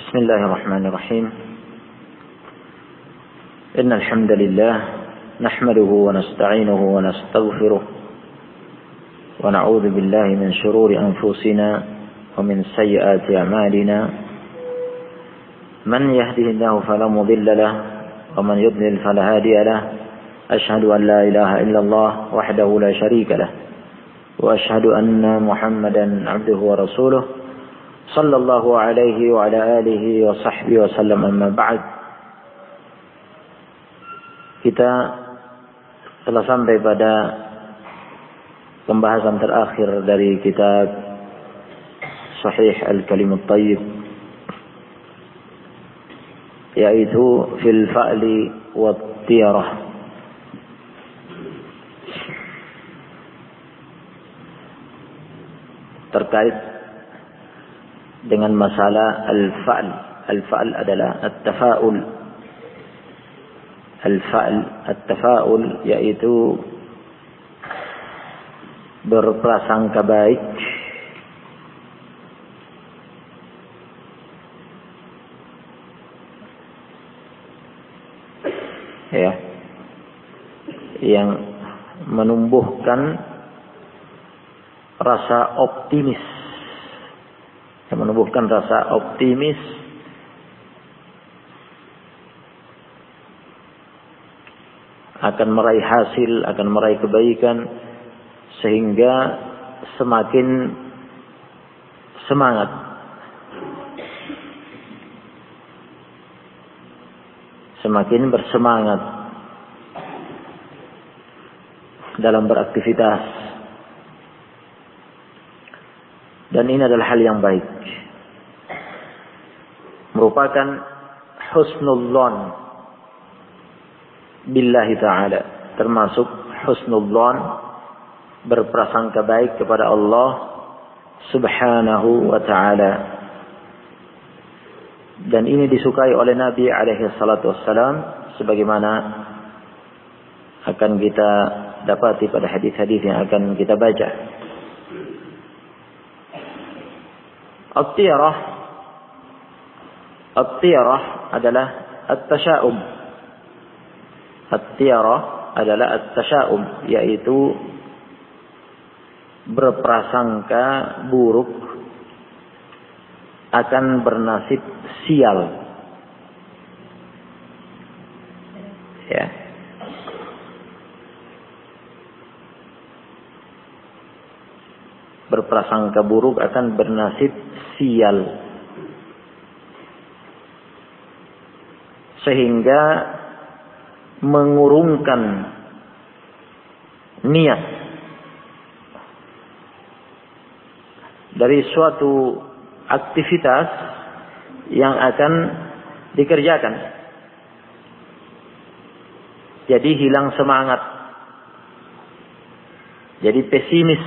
بسم الله الرحمن الرحيم إن الحمد لله نحمده ونستعينه ونستغفره ونعوذ بالله من شرور أنفسنا ومن سيئات أعمالنا من يهده الله فلا مضل له ومن يضلل فلا هادي له أشهد أن لا إله إلا الله وحده لا شريك له وأشهد أن محمدا عبده ورسوله صلى الله عليه وعلى آله وصحبه وسلم. أما بعد, kita telah sampai pada pembahasan terakhir dari kitab Sahih Al-Kalimut Thayyib, yaitu fil fa'li wat tiyarah. Terkait dengan masalah al-fa'l. Al-fa'l adalah at-tafa'ul. Al-fa'l, at-tafa'ul, yaitu berprasangka baik ya, yang menumbuhkan rasa optimis, akan meraih hasil, akan meraih kebaikan, sehingga semakin semangat bersemangat dalam beraktivitas. Dan ini adalah hal yang baik, merupakan husnul dhon billahi ta'ala, termasuk husnul dhon, berprasangka baik kepada Allah subhanahu wa ta'ala. Dan ini disukai oleh Nabi alaihi salatu wassalam, sebagaimana akan kita dapati pada hadis-hadis yang akan kita baca. At-tiyarah adalah at-tasya'um. At-tiyarah adalah at-tasya'um, yaitu berprasangka buruk akan bernasib sial. Ya. Berprasangka buruk akan bernasib sial, sehingga mengurungkan niat dari suatu aktivitas yang akan dikerjakan. Jadi hilang semangat, jadi pesimis,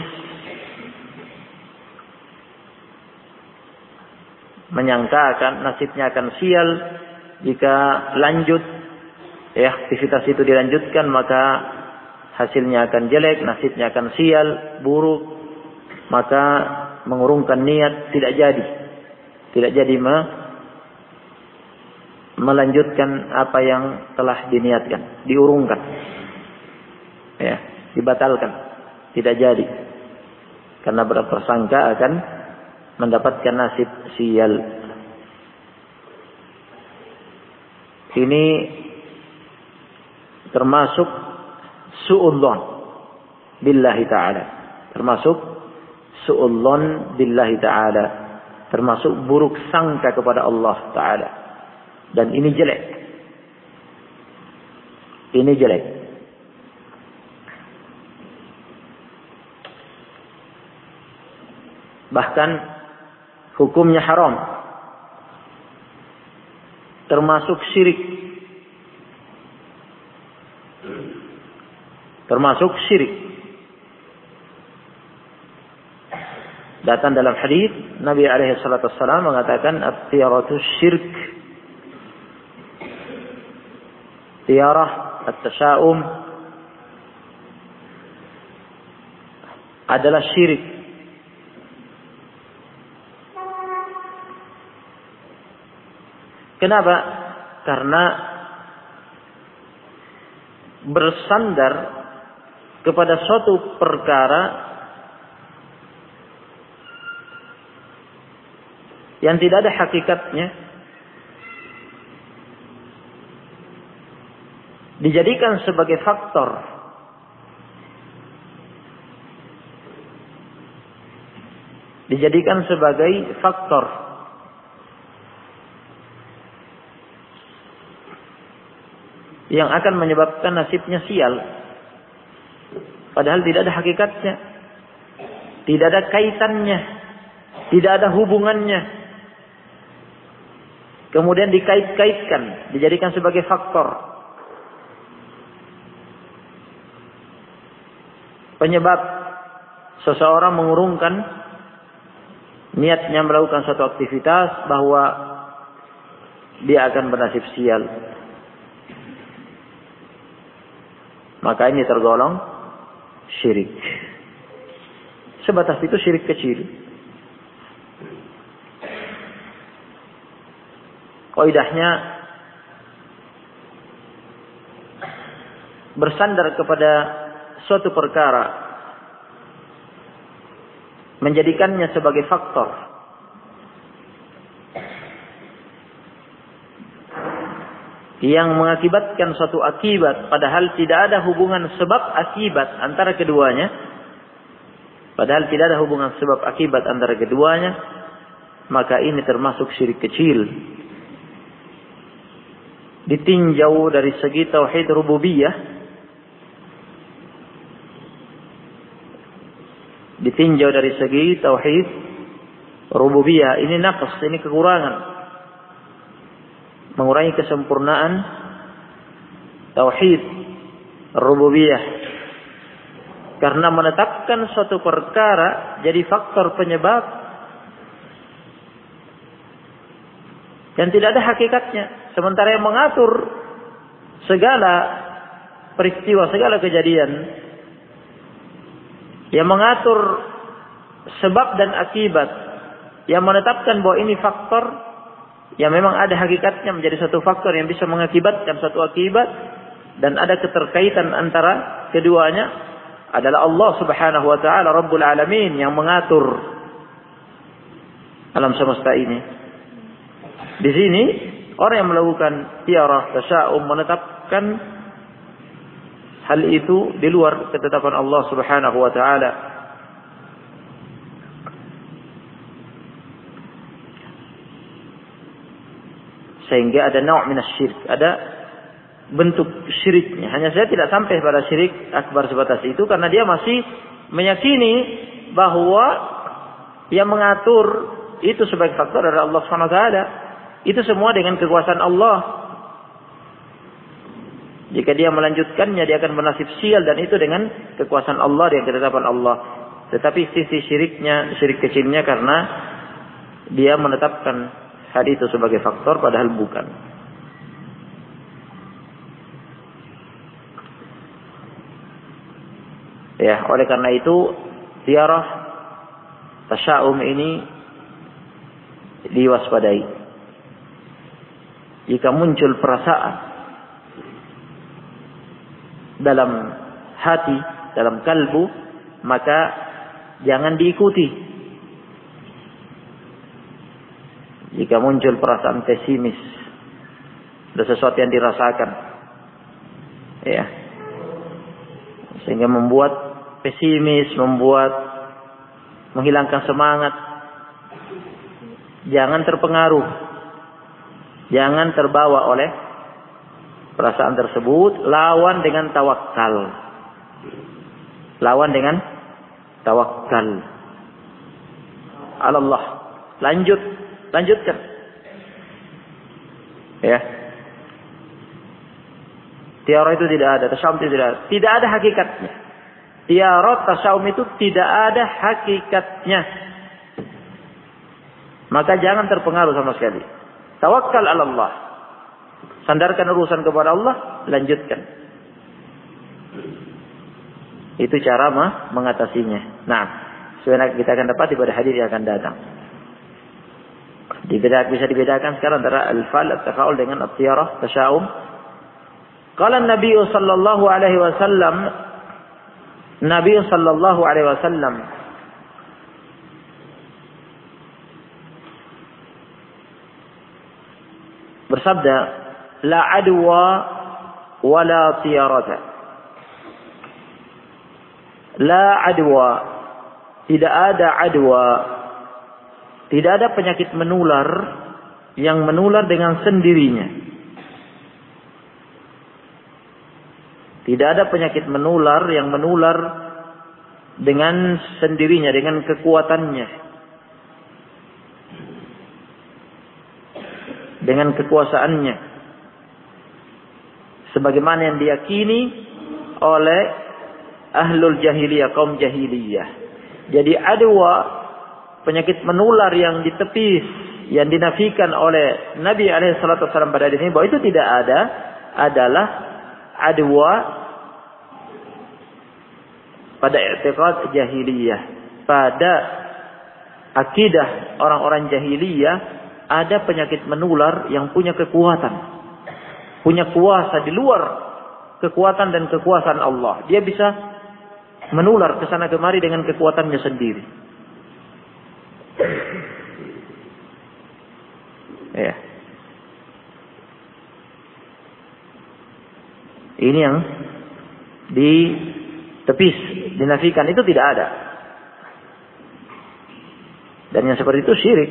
menyangka akan nasibnya akan sial jika lanjut aktivitas itu dilanjutkan, maka hasilnya akan jelek, nasibnya akan sial, buruk, maka mengurungkan niat, tidak jadi melanjutkan apa yang telah diniatkan, diurungkan, dibatalkan, tidak jadi, karena berprasangka akan mendapatkan nasib sial. Ini termasuk su'udzon billahi ta'ala, termasuk buruk sangka kepada Allah ta'ala. Dan ini jelek. Bahkan hukumnya haram, termasuk syirik. Datang dalam hadis Nabi alaihi salatu wassalam mengatakan at-tiyaratu syirk. Tiyarah, at-tasya'um adalah syirik. Kenapa? Karena bersandar kepada suatu perkara yang tidak ada hakikatnya, dijadikan sebagai faktor yang akan menyebabkan nasibnya sial, padahal tidak ada hakikatnya, tidak ada kaitannya, tidak ada hubungannya. Kemudian dikait-kaitkan, dijadikan sebagai faktor penyebab seseorang mengurungkan niatnya melakukan suatu aktivitas, bahwa dia akan bernasib sial. Maka ini tergolong syirik. Sebatas itu syirik kecil. Kaidahnya bersandar kepada suatu perkara, menjadikannya sebagai faktor yang mengakibatkan suatu akibat, padahal tidak ada hubungan sebab akibat antara keduanya. Maka ini termasuk syirik kecil. Ditinjau dari segi tauhid rububiyah, ini naqs, ini kekurangan, mengurangi kesempurnaan tauhid rububiyah, karena menetapkan suatu perkara jadi faktor penyebab yang tidak ada hakikatnya, sementara yang mengatur segala peristiwa, segala kejadian, yang mengatur sebab dan akibat, yang menetapkan bahwa ini faktor yang memang ada hakikatnya, menjadi satu faktor yang bisa mengakibatkan satu akibat, dan ada keterkaitan antara keduanya, adalah Allah Subhanahu wa taala Rabbul Alamin, yang mengatur alam semesta ini. Di sini orang yang melakukan tiarah, tasya'um, menetapkan hal itu di luar ketetapan Allah Subhanahu wa taala. Sehingga ada naw' minas syirik, ada bentuk syiriknya. Hanya saya tidak sampai pada syirik akbar sebatas itu, karena dia masih meyakini bahwa yang mengatur itu sebagai faktor adalah Allah Subhanahu wa taala. Itu semua dengan kekuasaan Allah. Jika dia melanjutkannya, dia akan bernasib sial, dan itu dengan kekuasaan Allah, dengan ketetapan Allah. Tetapi sisi syiriknya, syirik kecilnya, karena dia menetapkan hal itu sebagai faktor, padahal bukan. Ya, oleh karena itu tiarah, tasya'um ini diwaspadai. Jika muncul perasaan dalam hati, dalam kalbu, maka jangan diikuti. Jika muncul perasaan pesimis, ada sesuatu yang dirasakan, ya, sehingga membuat pesimis, menghilangkan semangat, jangan terpengaruh. Jangan terbawa oleh perasaan tersebut. Lawan dengan tawakal. Allah. Lanjutkan. Ya. Tiarah itu tidak ada, tasya'um itu tidak ada. Tidak ada hakikatnya. Tiarah, tasya'um itu tidak ada hakikatnya. Maka jangan terpengaruh sama sekali. Tawakkal 'ala Allah. Sandarkan urusan kepada Allah, lanjutkan. Itu cara mengatasinya. Nah, sebenarnya kita akan dapat pada hadis yang akan datang. Bisa dibedakan sekarang antara al-fal, at-tafa'ul dengan at-tiyarah, tasya'um. Qala Nabi sallallahu alaihi wasallam, Nabi sallallahu alaihi wasallam bersabda, la adwa wa la tiyarata. La adwa, tidak ada adwa, tidak ada penyakit menular yang menular dengan sendirinya. Tidak ada penyakit menular yang menular dengan sendirinya, dengan kekuatannya, dengan kekuasaannya, sebagaimana yang diyakini oleh ahlul jahiliyah, kaum jahiliyah. Jadi adwa, penyakit menular yang ditepis, yang dinafikan oleh Nabi SAW pada hadis ini, bahwa itu tidak ada, adalah adwa pada i'tiqad jahiliyah, pada akidah orang-orang jahiliyah. Ada penyakit menular yang punya kekuatan, punya kuasa di luar kekuatan dan kekuasaan Allah. Dia bisa menular ke sana kemari dengan kekuatannya sendiri. Ya. Ini yang ditepis, dinafikan, itu tidak ada. Dan yang seperti itu syirik.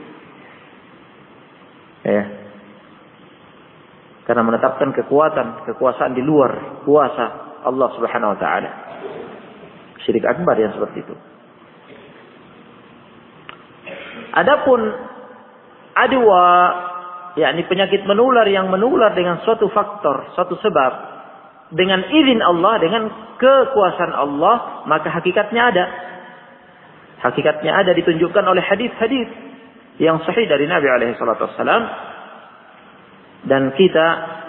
Ya. Karena menetapkan kekuasaan di luar kuasa Allah Subhanahu wa taala. Syirik akbar yang seperti itu. Adapun adwa, yakni penyakit menular yang menular dengan suatu faktor, suatu sebab, dengan izin Allah, dengan kekuasaan Allah, maka hakikatnya ada. Hakikatnya ada, ditunjukkan oleh hadis-hadis yang sahih dari Nabi alaihi salatu wassalam. Dan kita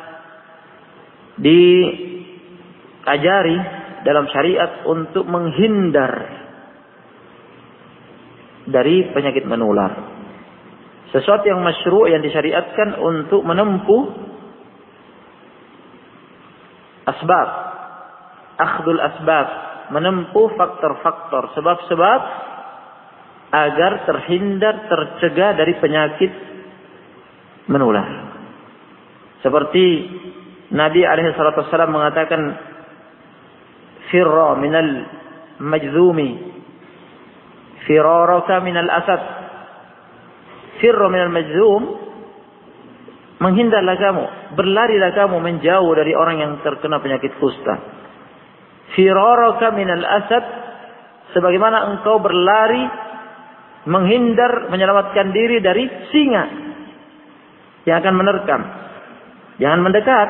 diajari dalam syariat untuk menghindar dari penyakit menular. Sesuatu yang masyru', yang disyariatkan untuk menempuh asbab, akhdul asbab, menempuh faktor-faktor, sebab-sebab, agar terhindar, tercegah dari penyakit menular. Seperti Nabi alaihi salatu wasallam mengatakan, firra minal majzumi firaraka minal asad. Firra minal majzum, menghindarlah kamu, berlarilah kamu menjauh dari orang yang terkena penyakit kusta. Firaraka minal asad, sebagaimana engkau berlari, menghindar, menyelamatkan diri dari singa yang akan menerkam. Jangan mendekat.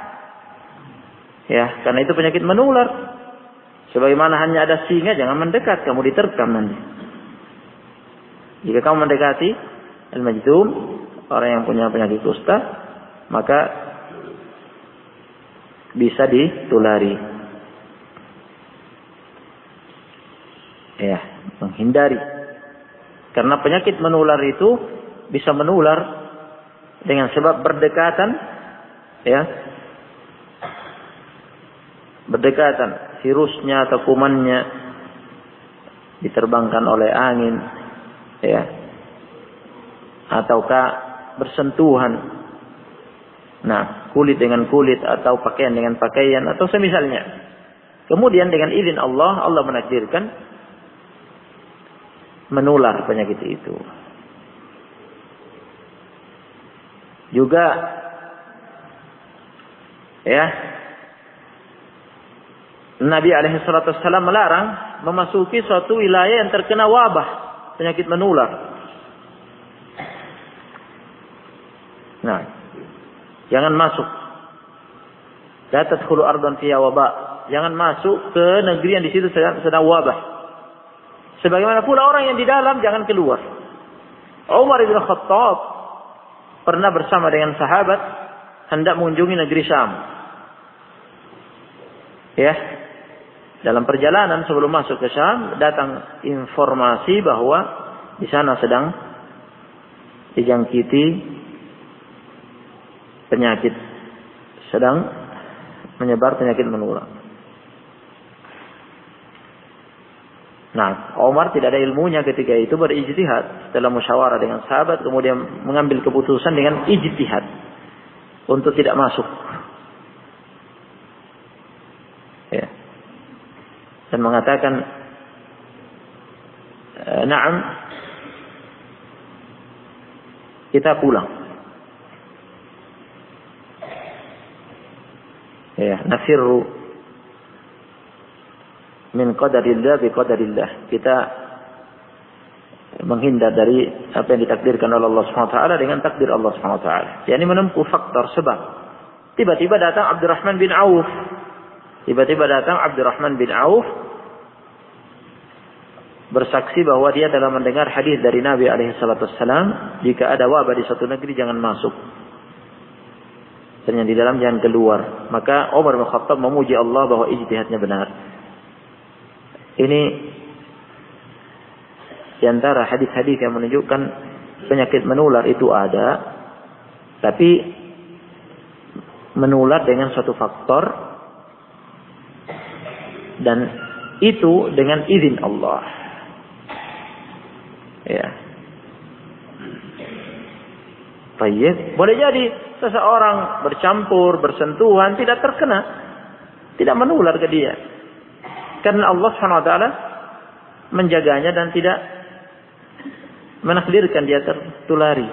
Ya, karena itu penyakit menular. Sebagaimana hanya ada singa, jangan mendekat, kamu diterkam nanti. Jika kamu mendekati al-majzum, orang yang punya penyakit kusta, maka bisa ditulari. Ya, menghindari. Karena penyakit menular itu bisa menular dengan sebab berdekatan, ya, berdekatan, virusnya atau kumannya diterbangkan oleh angin, ya, ataukah bersentuhan. Nah, kulit dengan kulit atau pakaian dengan pakaian atau semisalnya. Kemudian dengan izin Allah, Allah menakdirkan menular penyakit itu. Juga, ya, Nabi alaihi salatu wassalam melarang memasuki suatu wilayah yang terkena wabah penyakit menular. Nah, jangan masuk. La tadkhulu ardan fiha waba. Jangan masuk ke negeri yang di situ sedang wabah. Sebagaimana pula orang yang di dalam jangan keluar. Umar bin Khattab pernah bersama dengan sahabat hendak mengunjungi negeri Syam. Ya. Dalam perjalanan sebelum masuk ke Syam datang informasi bahwa di sana sedang dijangkiti penyakit, sedang menyebar penyakit menular. Nah, Umar tidak ada ilmunya ketika itu, berijtihad setelah musyawarah dengan sahabat, kemudian mengambil keputusan dengan ijtihad untuk tidak masuk. Ya. Dan mengatakan, "Na'am, kita pulang. Ya, nafirru min qadarillah bi qadarillah." Kita menghindar dari apa yang ditakdirkan oleh Allah Subhanahu wa taala dengan takdir Allah Subhanahu wa taala. Yani menempuh faktor sebab. Tiba-tiba datang Abdurrahman bin Auf. Bersaksi bahwa dia telah mendengar hadis dari Nabi alaihi salatu wassalam, jika ada wabah di suatu negeri jangan masuk. Dan yang di dalam jangan keluar. Maka Umar bin Khattab memuji Allah bahwa ijtihadnya benar. Ini di antara hadis-hadis yang menunjukkan penyakit menular itu ada, tapi menular dengan suatu faktor dan itu dengan izin Allah. Ya. Baik, boleh jadi seseorang bercampur, bersentuhan tidak terkena, tidak menular ke dia. Karena Allah Subhanahu wa taala menjaganya dan tidak menakdirkan dia tertulari.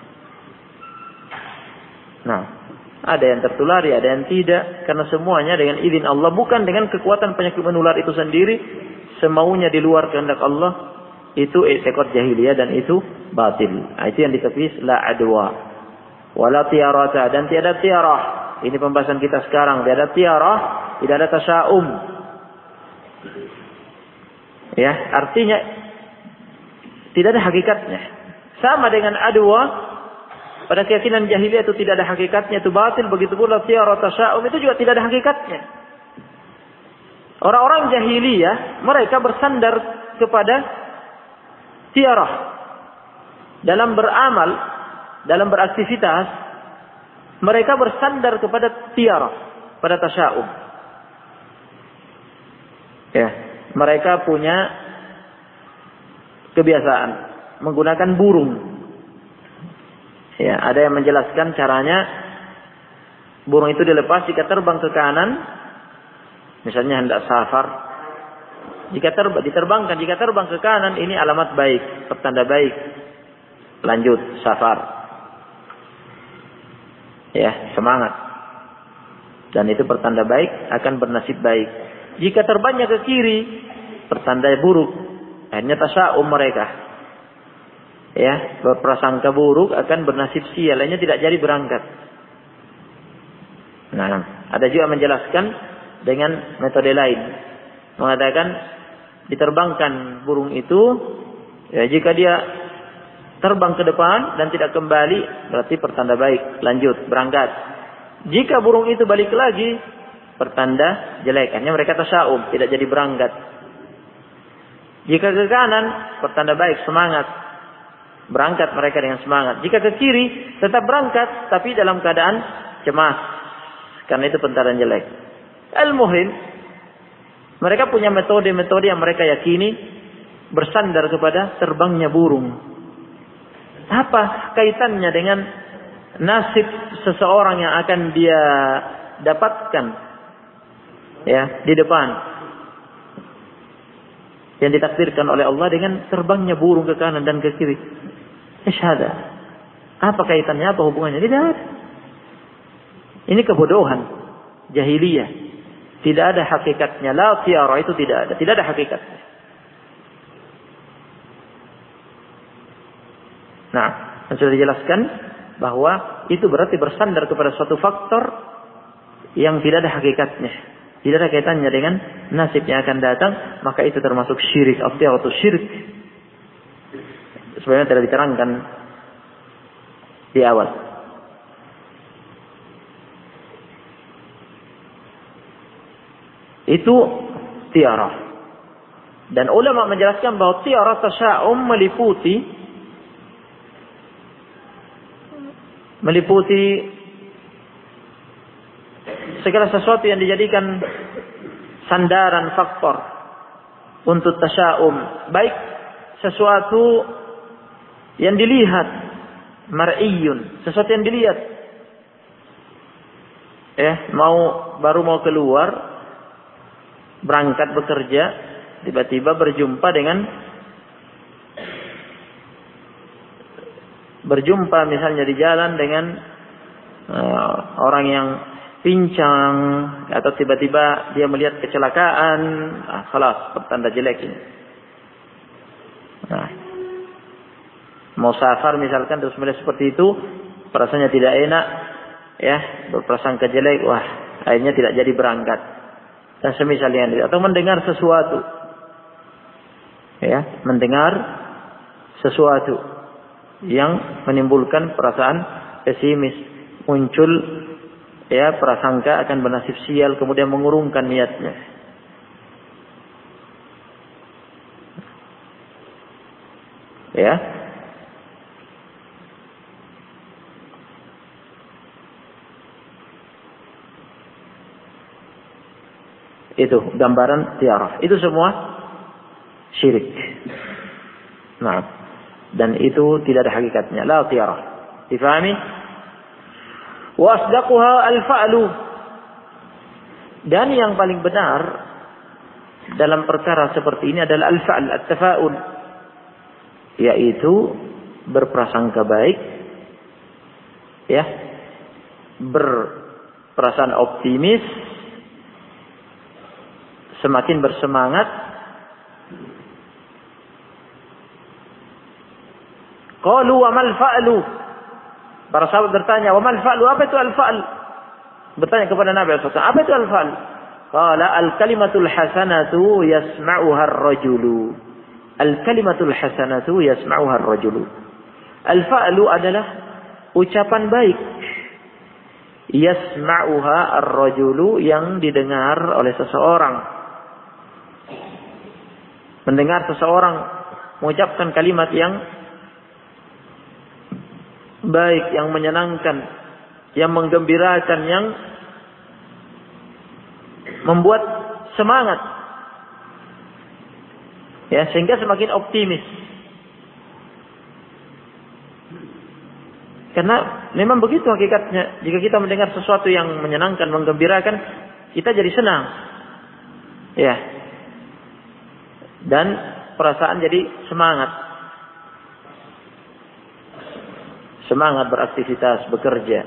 Nah, ada yang tertulari, ada yang tidak, karena semuanya dengan izin Allah, bukan dengan kekuatan penyakit menular itu sendiri, semaunya di luar kehendak Allah. Itu i'tiqad jahiliyah dan itu batil. Nah, itu yang ditepis la adwa wala tiarata, dan tiada tiarah. Ini pembahasan kita sekarang, tiada tiarah, tidak ada tasya'um. Ya, artinya tidak ada hakikatnya. Sama dengan adwa, pada keyakinan jahiliyah itu tidak ada hakikatnya, itu batil. Begitu pula tiarah tasya'um itu juga tidak ada hakikatnya. Orang-orang jahiliyah mereka bersandar kepada tiarah dalam beramal, dalam beraktivitas, mereka bersandar kepada tiarah, pada tasya'um. Ya, mereka punya kebiasaan menggunakan burung. Ya, ada yang menjelaskan caranya. Burung itu dilepas jika terbang ke kanan, misalnya hendak safar. Jika diterbangkan, jika terbang ke kanan, ini alamat baik, pertanda baik. Lanjut safar. Ya, semangat. Dan itu pertanda baik, akan bernasib baik. Jika terbangnya ke kiri, pertanda buruk. Akhirnya tasya'um mereka. Ya, berprasangka buruk akan bernasib sial, lainnya tidak jadi berangkat. Nah, ada juga menjelaskan dengan metode lain. Mengatakan diterbangkan burung itu, ya, jika dia terbang ke depan dan tidak kembali, berarti pertanda baik, lanjut berangkat. Jika burung itu balik lagi, pertanda jelek, hanya mereka tasya'um, tidak jadi berangkat. Jika ke kanan, pertanda baik, semangat, berangkat mereka dengan semangat. Jika ke kiri, tetap berangkat, tapi dalam keadaan cemas, karena itu pertanda jelek. Al-muhim, mereka punya metode-metode yang mereka yakini bersandar kepada terbangnya burung. Apa kaitannya dengan nasib seseorang yang akan dia dapatkan, ya, di depan, yang ditakdirkan oleh Allah dengan terbangnya burung ke kanan dan ke kiri? Isyhada. Apa kaitannya? Apa hubungannya? Tidak ada. Ini kebodohan jahiliyah. Tidak ada hakikatnya. La tiara itu tidak ada. Tidak ada hakikatnya. Nah, sudah dijelaskan bahwa itu berarti bersandar kepada suatu faktor yang tidak ada hakikatnya. Tidak ada kaitannya dengan nasib yang akan datang. Maka itu termasuk syirik. Al-tiara itu syirik. Sebenarnya tidak diterangkan di awal. Itu tiarah. Dan ulama menjelaskan bahwa tiarah tasya'um meliputi meliputi segala sesuatu yang dijadikan sandaran faktor untuk tasya'um, baik sesuatu yang dilihat, mar'iyun, sesuatu yang dilihat, baru mau keluar berangkat bekerja, tiba-tiba berjumpa misalnya di jalan dengan orang yang pincang, atau tiba-tiba dia melihat kecelakaan, khalas, pertanda jelek ini. Mau safar misalkan terus melihat seperti itu, perasaannya tidak enak, berprasangka jelek, wah, akhirnya tidak jadi berangkat. Dan semisalnya, atau mendengar sesuatu, mendengar sesuatu yang menimbulkan perasaan pesimis, muncul prasangka akan bernasib sial, kemudian mengurungkan niatnya. Itu gambaran tiarah. Itu semua syirik. Dan itu tidak ada hakikatnya. La tiarah. Difahami? Wa asdaquha al-fa'lu. Dan yang paling benar dalam perkara seperti ini adalah al-fa'l, at-tafa'ul, yaitu berprasangka baik, berperasaan optimis, semakin bersemangat. Qalu wa mal fa'lu? Para sahabat bertanya, wa mal fa'lu? Apa itu al-fa'l? Bertanya kepada Nabi sallallahu alaihi wasallam, apa itu al-fa'l? Qala al-kalimatul hasanatu yasma'uha ar-rajulu. Al-kalimatul hasanatu yasma'uha ar-rajulu. Al-fa'lu adalah ucapan baik. Yasma'uha ar-rajulu, yang didengar oleh seseorang. Mendengar seseorang mengucapkan kalimat yang baik, yang menyenangkan, yang menggembirakan, yang membuat semangat, sehingga semakin optimis. Karena memang begitu hakikatnya. Jika kita mendengar sesuatu yang menyenangkan, menggembirakan, kita jadi senang, dan perasaan jadi semangat beraktivitas, bekerja.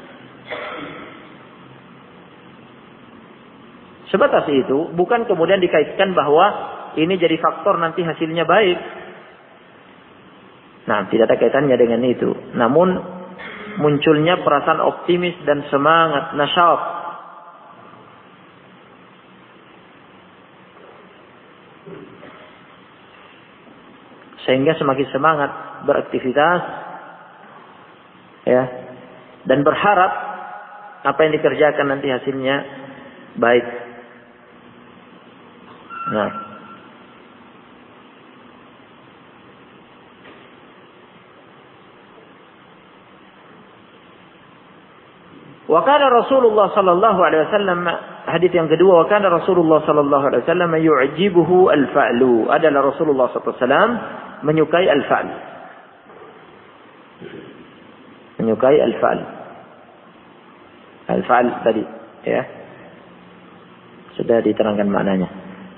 Sebatas itu, bukan kemudian dikaitkan bahwa ini jadi faktor nanti hasilnya baik. Tidak ada kaitannya dengan itu. Namun munculnya perasaan optimis dan semangat, nasyat, sehingga semakin semangat beraktivitas, dan berharap apa yang dikerjakan nanti hasilnya baik. Wa kana Rasulullah sallallahu alaihi wasallam, hadis yang kedua, wa kana Rasulullah sallallahu alaihi wasallam yu'jibuhu al-fa'lu. Adalah Rasulullah sallallahu alaihi wasallam menyukai al-fa'l. Menyukai al-fa'l. Al-fa'l tadi, sudah diterangkan maknanya.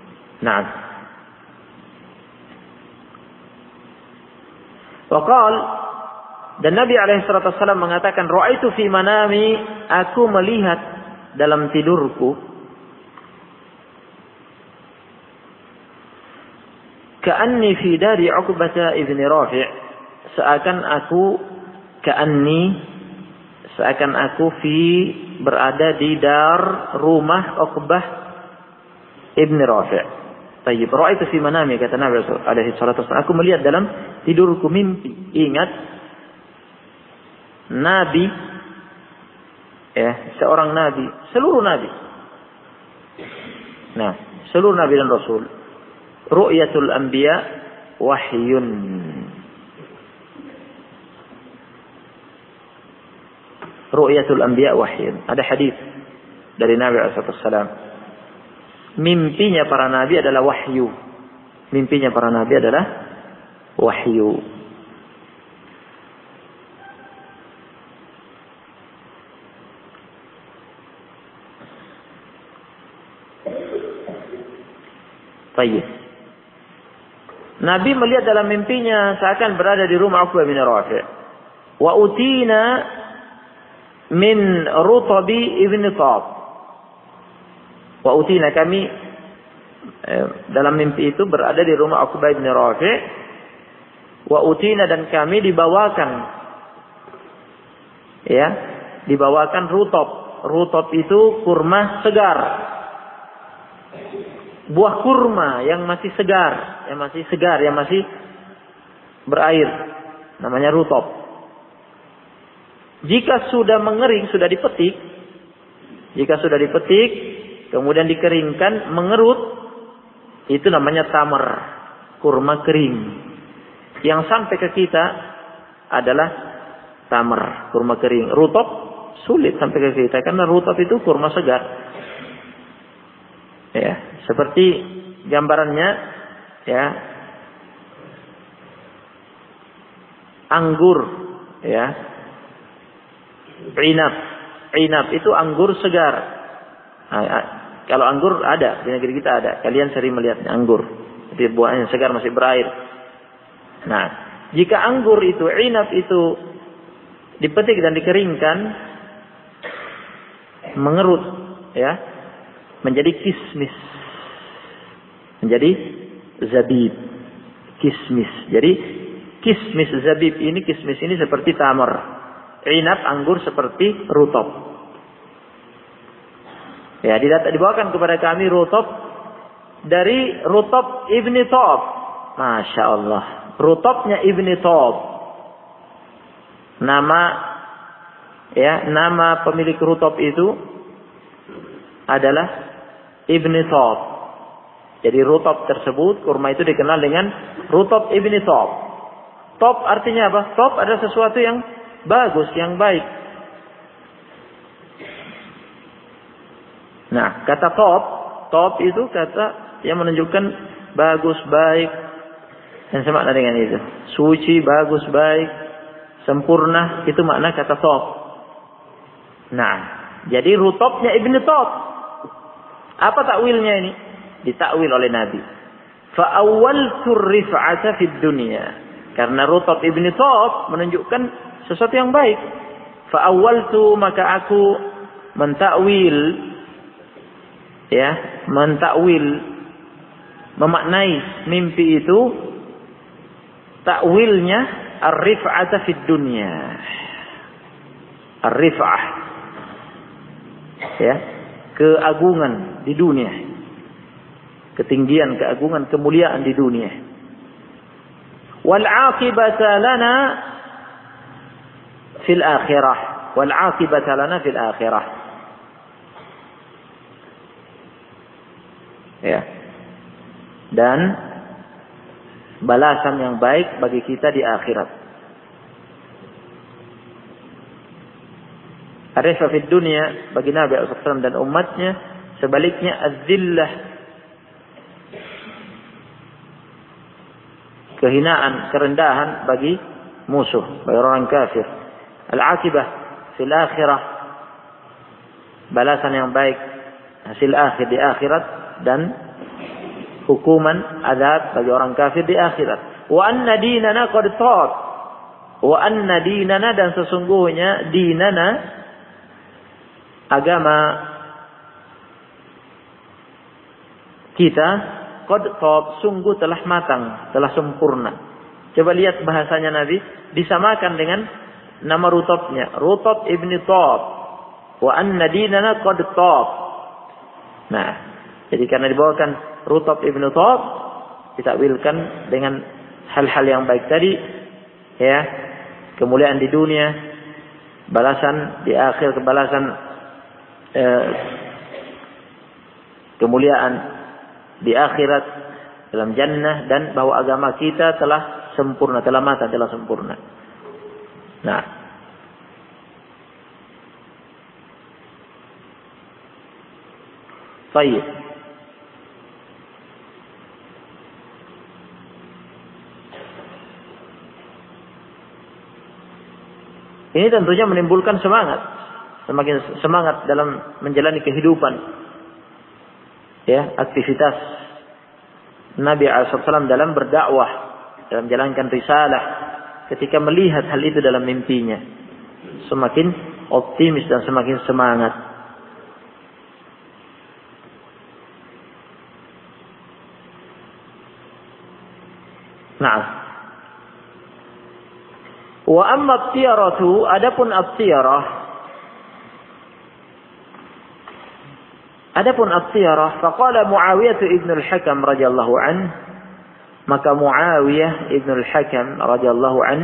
Wa qala, dan Nabi alaihi salatu wasallam mengatakan, ra'aitu fi manami, aku melihat dalam tidurku, ka'anni fi dari Uqbah ibn Rafi', seakan aku berada di rumah Uqbah ibn Rafi'. Tayyib, ra'aitu fi manami, kata Nabi alaihi salatu wasallam, aku melihat dalam tidurku, mimpi. Ingat, Nabi, seorang Nabi, seluruh Nabi. Seluruh Nabi dan Rasul, ru'yatul anbiya wahyun. ru'yatul anbiya wahyun. Ada hadis dari Nabi SAW. Mimpinya para nabi adalah wahyu. Mimpinya para nabi adalah wahyu. Baik. Nabi melihat dalam mimpinya seakan berada di rumah Uqbah bin Rafi'. Wa utina min Rutabi ibn Thab. Wa utina, kami dalam mimpi itu berada di rumah Uqbah bin Rafi'. Wa utina, dan kami dibawakan, ya, dibawakan rutab. Rutab itu kurma segar. Buah kurma yang masih segar, yang masih berair, namanya rutab. Jika sudah mengering, sudah dipetik, kemudian dikeringkan, mengerut, itu namanya tamar, kurma kering. Yang sampai ke kita adalah tamar, kurma kering. Rutab sulit sampai ke kita karena rutab itu kurma segar. Ya, seperti gambarannya, ya, anggur, ya, inab itu anggur segar. Nah, kalau anggur ada di negeri kita ada, kalian sering melihatnya anggur, jadi buahnya segar masih berair. Nah, jika anggur itu, inab itu dipetik dan dikeringkan, mengerut, ya, menjadi kismis, menjadi zabib, kismis. Jadi kismis zabib ini, kismis ini seperti tamar, inab anggur seperti rutab. Ya, dibawakan kepada kami rutab dari Rutab ibni Thab. Masya Allah, rutabnya ibni Thab. Nama pemilik rutab itu adalah Ibni Thab. Jadi rutab tersebut, kurma itu dikenal dengan Rutab Ibni Thab. Thab artinya apa? Thab adalah sesuatu yang bagus, yang baik. Nah, kata Thab itu kata yang menunjukkan bagus, baik, dan semakna dengan itu. Suci, bagus, baik, sempurna, itu makna kata Thab. Nah, jadi rutabnya Ibni Thab. Apa takwilnya ini? Ditakwil oleh Nabi. Fa'awwaltu rif'ata fid dunya. Karena rutab Ibni Thab menunjukkan sesuatu yang baik. Fa'awwaltu, maka aku mentakwil, ya, memaknai mimpi itu, takwilnya ar-rif'ata fid dunya. Ar-rif'ah, ya, keagungan di dunia, ketinggian, keagungan, kemuliaan di dunia. Wal aqibata lana fil akhirah. Wal aqibata lana fil akhirah. Ya. Dan balasan yang baik bagi kita di akhirat. Arifa fid dunya bagi Nabi SAW dan umatnya, sebaliknya az-zillah, kehinaan, kerendahan bagi musuh, bagi orang kafir. Al-aqibah fil akhirah, balasan yang baik, hasil akhir di akhirat, dan hukuman azab bagi orang kafir di akhirat. Wa anna dinana qad tab. Wa anna dinana, dan sesungguhnya dinana, agama kita, qad tab, sungguh telah matang, telah sempurna. Coba lihat bahasanya Nabi, disamakan dengan nama rutabnya, Rutab Ibni Thab. Wa anna dinana qad tab. Nah, jadi karena dibawakan Rutab Ibni Thab, ditakwilkan dengan hal-hal yang baik tadi, ya, kemuliaan di dunia, balasan di akhir, kemuliaan di akhirat dalam jannah, dan bahwa agama kita telah sempurna, telah matang, telah sempurna. Nah, Baik. Ini tentunya menimbulkan semangat. Semakin semangat dalam menjalani kehidupan. Ya, aktivitas Nabi SAW dalam berdakwah, dalam menjalankan risalah. Ketika melihat hal itu dalam mimpinya, semakin optimis dan semakin semangat. Nah, wa amma at-tiyaratu, adapun at-tiyarah, faqala Muawiyah ibn al-Hakam radhiyallahu anhu, maka Muawiyah ibn al-Hakam radhiyallahu anhu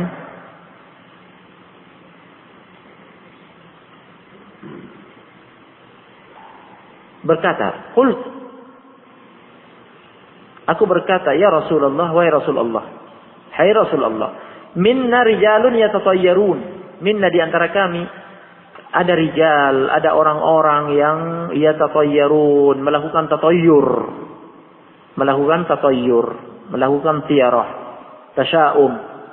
berkata, aku berkata, ya Rasulullah, wahai Rasulullah, hai Rasulullah, minna rijalun yatatayyarun, minna di antara kami ada rijal, ada orang-orang yang yatatayyarun, melakukan tatayyur, melakukan tiarah, tasya'um.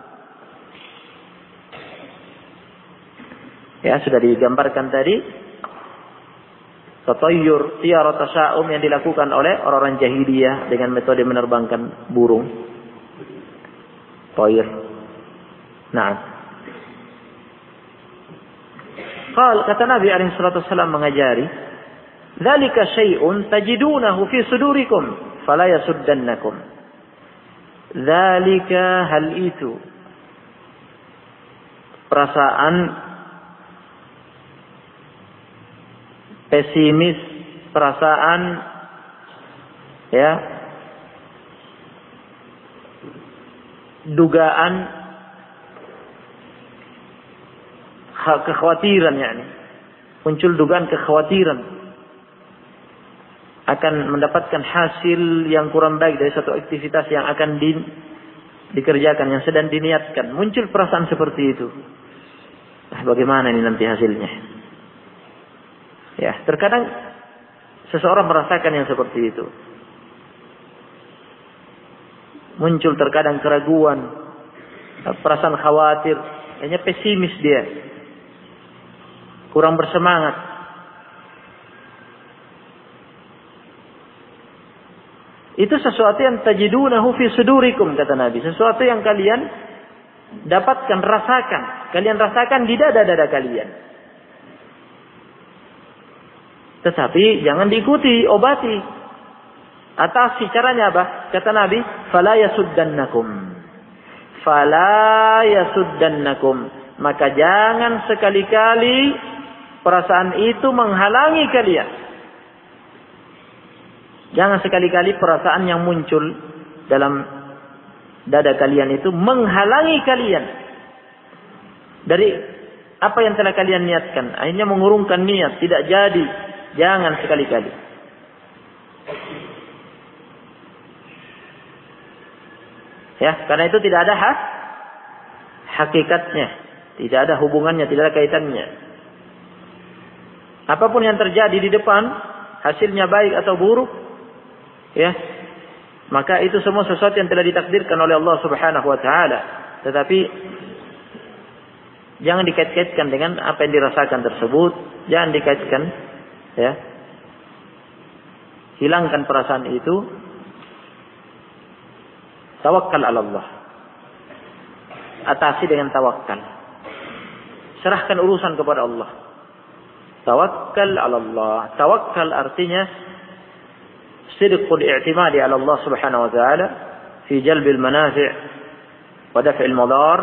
Ya, sudah digambarkan tadi tatayyur, tiarah, tasya'um yang dilakukan oleh orang-orang jahiliyah dengan metode menerbangkan burung. Tayr. Nah. Kata Nabi SAW mengajari, "Dzalika syai'un tajidunahu fi sudurikum, fala yasuddannakum." Dzalika, hal itu, perasaan pesimis, perasaan ya, dugaan, kekhawatiran, yakni muncul dugaan kekhawatiran akan mendapatkan hasil yang kurang baik dari satu aktivitas yang akan dikerjakan, yang sedang diniatkan. Muncul perasaan seperti itu. Bagaimana ini nanti hasilnya? Ya, terkadang seseorang merasakan yang seperti itu. Muncul terkadang keraguan, perasaan khawatir, hanya pesimis dia. Kurang bersemangat. Itu sesuatu yang tajidunahu fi sudurikum, kata Nabi. Sesuatu yang kalian dapatkan, rasakan. Kalian rasakan di dada-dada kalian. Tetapi jangan diikuti, obati. Atasi, caranya apa? Kata Nabi, fala yasuddannakum. Fala yasuddannakum. Maka jangan sekali-kali perasaan itu menghalangi kalian. Jangan sekali-kali perasaan yang muncul dalam dada kalian itu menghalangi kalian dari apa yang telah kalian niatkan. Akhirnya mengurungkan niat, tidak jadi. Jangan sekali-kali. Ya, karena itu tidak ada hakikatnya, tidak ada hubungannya, tidak ada kaitannya. Apapun yang terjadi di depan, hasilnya baik atau buruk, ya, maka itu semua sesuatu yang telah ditakdirkan oleh Allah Subhanahu wa taala. Tetapi jangan dikait-kaitkan dengan apa yang dirasakan tersebut, jangan dikaitkan, ya. Hilangkan perasaan itu. Tawakkal 'ala Allah. Atasi dengan tawakal. Serahkan urusan kepada Allah. Tawakkal 'ala Allah. Tawakkal artinya sidqul i'timadi 'ala Allah Subhanahu wa ta'ala fi jalbil manafi' wa daf'il madar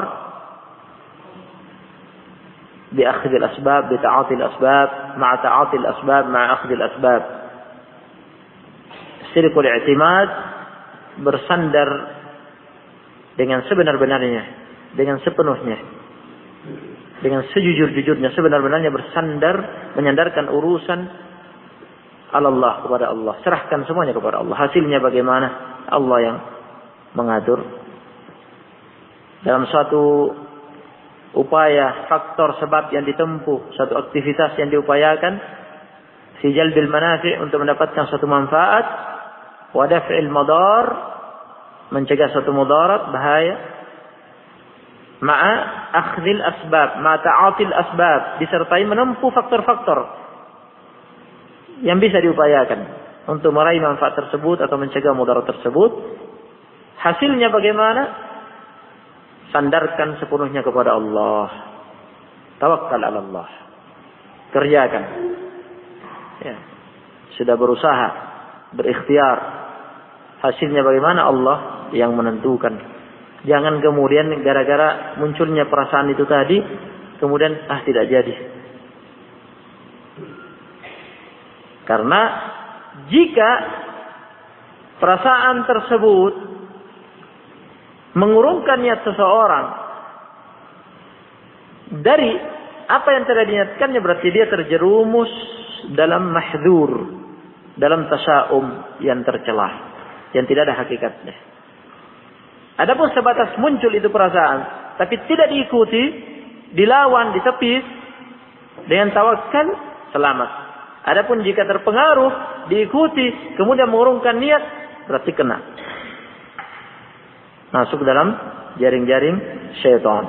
bi akhdhi al-asbab, bi ta'ati al-asbab, ma'a ta'ati al-asbab, ma'a akhdhi al-asbab. Sidqul i'timad, bersandar dengan sebenar-benarnya, dengan sepenuhnya, dengan sejujur-jujurnya, sebenar-benarnya bersandar, menyandarkan urusan Allah, kepada Allah. Serahkan semuanya kepada Allah. Hasilnya bagaimana? Allah yang mengatur. Dalam suatu upaya, faktor sebab yang ditempuh, satu aktivitas yang diupayakan, fi jalbil manafi' untuk mendapatkan suatu manfaat, wa daf'il madar, mencegah suatu mudarat, bahaya, ma'a akhdhil asbab, ma'a ta'atil asbab, disertai menempuh faktor-faktor yang bisa diupayakan untuk meraih manfaat tersebut atau mencegah mudarat tersebut. Hasilnya bagaimana? Sandarkan sepenuhnya kepada Allah. Tawakkal 'ala Allah. Kerjakan. Ya. Sudah berusaha, berikhtiar. Hasilnya bagaimana? Allah yang menentukan. Jangan kemudian gara-gara munculnya perasaan itu tadi, kemudian tidak jadi. Karena jika perasaan tersebut mengurungkan niat seseorang dari apa yang telah diniatkannya, berarti dia terjerumus dalam mahdzur, dalam tasya'um yang tercelah, yang tidak ada hakikatnya. Adapun sebatas muncul itu perasaan, tapi tidak diikuti, dilawan, ditepis dengan tawakal, selamat. Adapun jika terpengaruh, diikuti, kemudian mengurungkan niat, berarti kena. Masuk dalam jaring-jaring syaitan.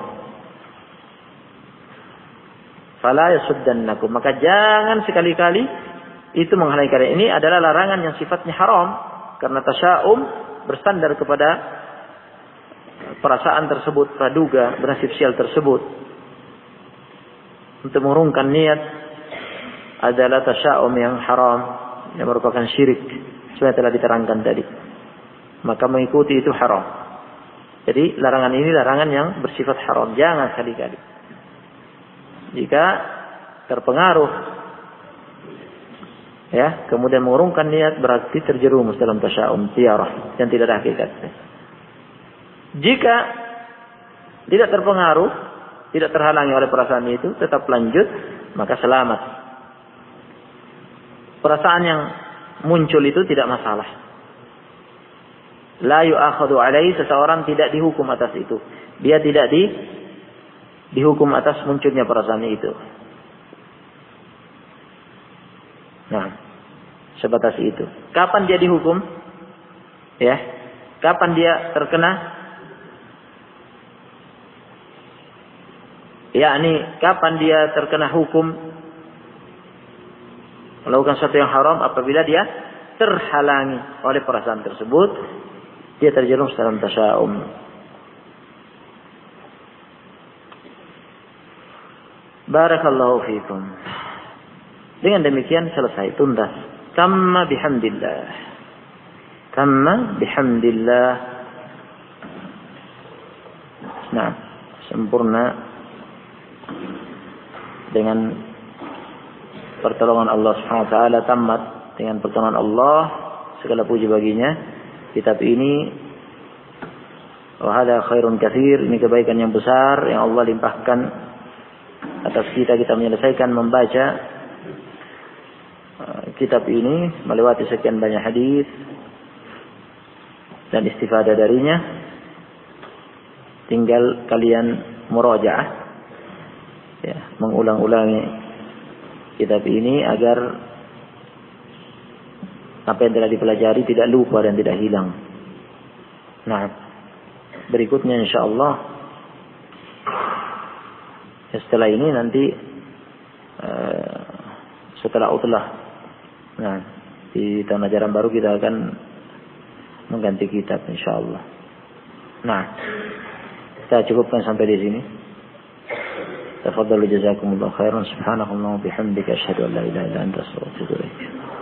Fala yasuddannakum, maka jangan sekali-kali itu menghalangi kalian. Ini adalah larangan yang sifatnya haram, karena tasya'um bersandar kepada perasaan tersebut, praduga, bernasib sial tersebut. Untuk mengurungkan niat adalah tasya'um yang haram, yang merupakan syirik, seperti telah diterangkan tadi. Maka mengikuti itu haram. Jadi larangan ini larangan yang bersifat haram. Jangan sekali-kali. Jika terpengaruh, ya, kemudian mengurungkan niat, berarti terjerumus dalam tasya'um tiarah yang tidak ada hakikatnya. Jika tidak terpengaruh, tidak terhalangi oleh perasaan itu, tetap lanjut, maka selamat. Perasaan yang muncul itu tidak masalah. La yu'akhadhu alaihi, seseorang tidak dihukum atas itu. Dia tidak dihukum atas munculnya perasaan itu. Nah, sebatas itu. Kapan dia dihukum? Ya. Kapan dia terkena? Yakni kapan dia terkena hukum melakukan sesuatu yang haram? Apabila dia terhalangi oleh perasaan tersebut, dia terjerumus dalam tasya'um. Barakallahu fiikum. Dengan demikian selesai, tuntas. Tamma bihamdillah. Tamma bihamdillah. Nah, sempurna dengan pertolongan Allah Subhanahu wa taala, tamat dengan pertolongan Allah, segala puji baginya. Kitab ini wa hada khairun katsir, ini kebaikan yang besar yang Allah limpahkan atas kita menyelesaikan membaca kitab ini melewati sekian banyak hadis dan istifadah darinya. Tinggal kalian murajaah, ya, mengulang-ulangi kitab ini agar apa yang telah dipelajari tidak lupa dan tidak hilang. Nah, berikutnya insyaallah setelah ini nanti setelah utlah, nah, di tahun ajaran baru kita akan mengganti kitab insyaallah. Nah, kita cukupkan sampai di sini. Tafadhalu jazakumullahu khairan. Subhanakallahumma wa bihamdika asyhadu an la ilaha illa anta astaghfiruka wa atubu ilaik.